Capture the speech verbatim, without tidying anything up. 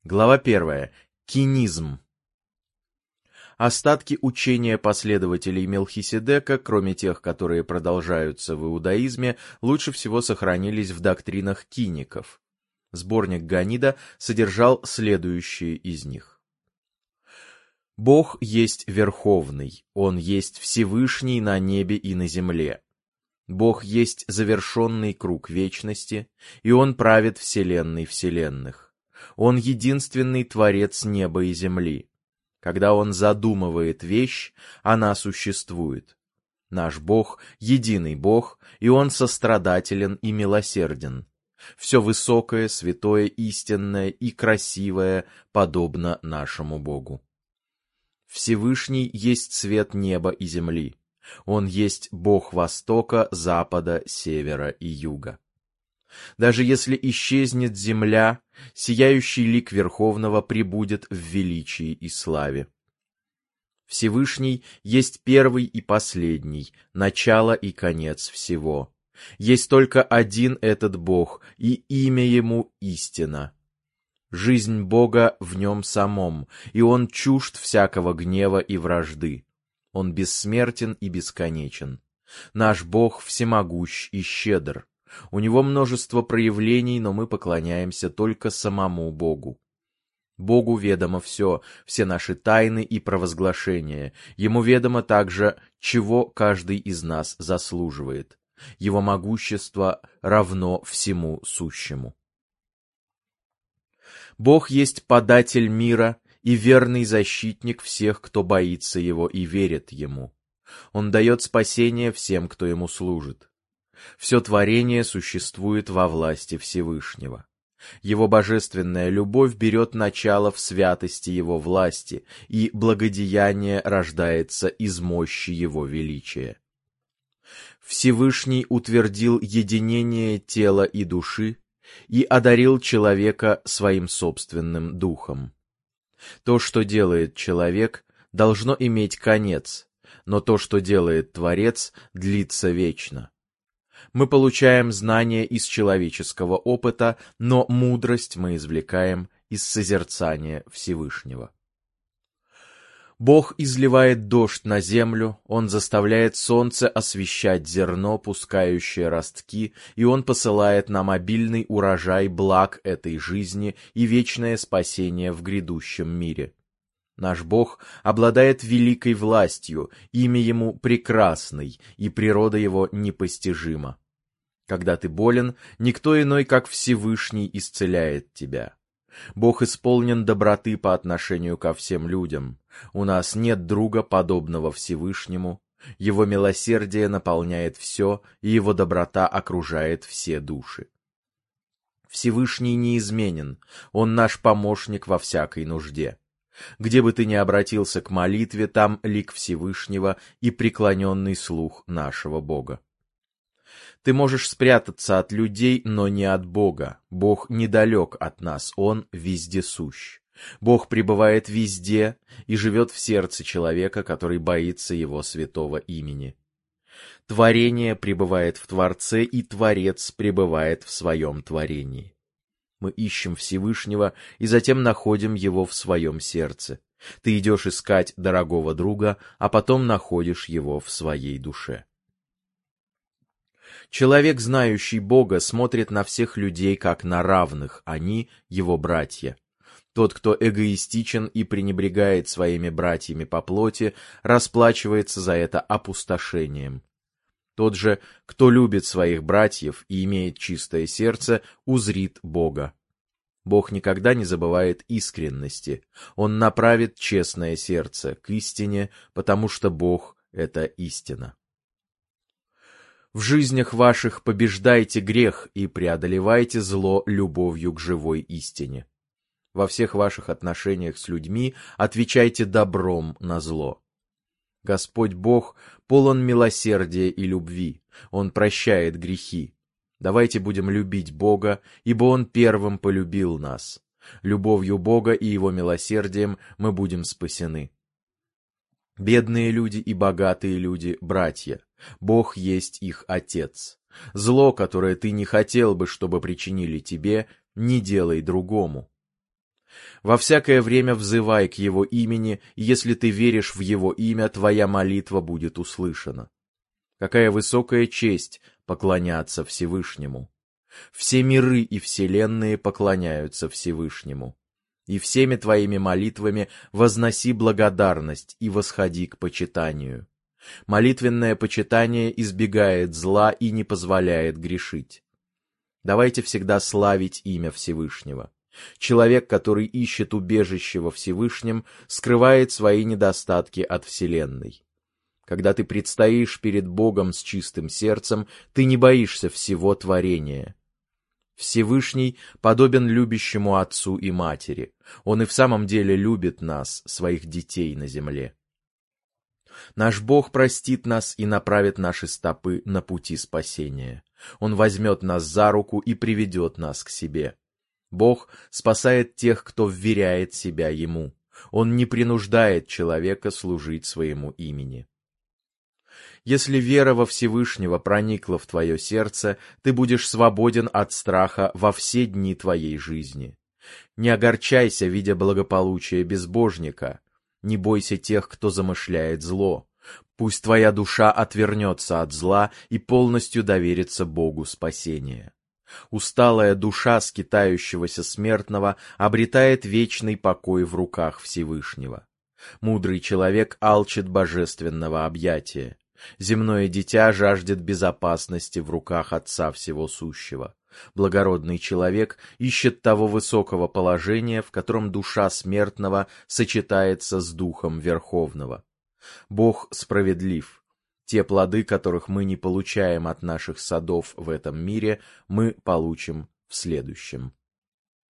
Глава первая. Кинизм. Остатки учения последователей Мелхиседека, кроме тех, которые продолжаются в иудаизме, лучше всего сохранились в доктринах киников. Сборник Ганида содержал следующие из них. Бог есть Верховный, Он есть Всевышний на небе и на земле. Бог есть завершенный круг вечности, и Он правит вселенной вселенных. Он единственный Творец неба и земли. Когда Он задумывает вещь, она существует. Наш Бог — единый Бог, и Он сострадателен и милосерден. Все высокое, святое, истинное и красивое подобно нашему Богу. Всевышний есть свет неба и земли. Он есть Бог Востока, Запада, Севера и Юга. Даже если исчезнет земля, сияющий лик Верховного пребудет в величии и славе. Всевышний есть первый и последний, начало и конец всего. Есть только один этот Бог, и имя Ему истина. Жизнь Бога в Нем самом, и Он чужд всякого гнева и вражды. Он бессмертен и бесконечен. Наш Бог всемогущ и щедр. У Него множество проявлений, но мы поклоняемся только самому Богу. Богу ведомо все, все наши тайны и провозглашения. Ему ведомо также, чего каждый из нас заслуживает. Его могущество равно всему сущему. Бог есть податель мира и верный защитник всех, кто боится Его и верит Ему. Он дает спасение всем, кто Ему служит. Все творение существует во власти Всевышнего. Его божественная любовь берет начало в святости Его власти, и благодеяние рождается из мощи Его величия. Всевышний утвердил единение тела и души и одарил человека своим собственным духом. То, что делает человек, должно иметь конец, но то, что делает Творец, длится вечно. Мы получаем знания из человеческого опыта, но мудрость мы извлекаем из созерцания Всевышнего. Бог изливает дождь на землю, Он заставляет солнце освещать зерно, пускающее ростки, и Он посылает нам обильный урожай благ этой жизни и вечное спасение в грядущем мире. Наш Бог обладает великой властью, имя Ему прекрасный, и природа Его непостижима. Когда ты болен, никто иной, как Всевышний, исцеляет тебя. Бог исполнен доброты по отношению ко всем людям. У нас нет друга, подобного Всевышнему. Его милосердие наполняет все, и Его доброта окружает все души. Всевышний неизменен, Он наш помощник во всякой нужде. Где бы ты ни обратился к молитве, там лик Всевышнего и преклоненный слух нашего Бога. Ты можешь спрятаться от людей, но не от Бога. Бог недалек от нас, Он вездесущ. Бог пребывает везде и живет в сердце человека, который боится Его святого имени. Творение пребывает в Творце, и Творец пребывает в своем творении. Мы ищем Всевышнего и затем находим Его в своем сердце. Ты идешь искать дорогого друга, а потом находишь его в своей душе. Человек, знающий Бога, смотрит на всех людей как на равных, они — его братья. Тот, кто эгоистичен и пренебрегает своими братьями по плоти, расплачивается за это опустошением. Тот же, кто любит своих братьев и имеет чистое сердце, узрит Бога. Бог никогда не забывает искренности. Он направит честное сердце к истине, потому что Бог — это истина. В жизнях ваших побеждайте грех и преодолевайте зло любовью к живой истине. Во всех ваших отношениях с людьми отвечайте добром на зло. Господь Бог полон милосердия и любви, Он прощает грехи. Давайте будем любить Бога, ибо Он первым полюбил нас. Любовью Бога и Его милосердием мы будем спасены. Бедные люди и богатые люди — братья. Бог есть их Отец. Зло, которое ты не хотел бы, чтобы причинили тебе, не делай другому. Во всякое время взывай к Его имени, и если ты веришь в Его имя, твоя молитва будет услышана. Какая высокая честь поклоняться Всевышнему! Все миры и вселенные поклоняются Всевышнему. И всеми твоими молитвами возноси благодарность и восходи к почитанию. Молитвенное почитание избегает зла и не позволяет грешить. Давайте всегда славить имя Всевышнего. Человек, который ищет убежище во Всевышнем, скрывает свои недостатки от вселенной. Когда ты предстоишь перед Богом с чистым сердцем, ты не боишься всего творения. Всевышний подобен любящему отцу и матери. Он и в самом деле любит нас, своих детей на земле. Наш Бог простит нас и направит наши стопы на пути спасения. Он возьмет нас за руку и приведет нас к себе. Бог спасает тех, кто вверяет себя Ему. Он не принуждает человека служить своему имени. Если вера во Всевышнего проникла в твое сердце, ты будешь свободен от страха во все дни твоей жизни. Не огорчайся, видя благополучие безбожника. Не бойся тех, кто замышляет зло. Пусть твоя душа отвернется от зла и полностью доверится Богу спасения. Усталая душа скитающегося смертного обретает вечный покой в руках Всевышнего. Мудрый человек алчит божественного объятия. Земное дитя жаждет безопасности в руках Отца Всего Сущего. Благородный человек ищет того высокого положения, в котором душа смертного сочетается с Духом Верховного. Бог справедлив. Те плоды, которых мы не получаем от наших садов в этом мире, мы получим в следующем.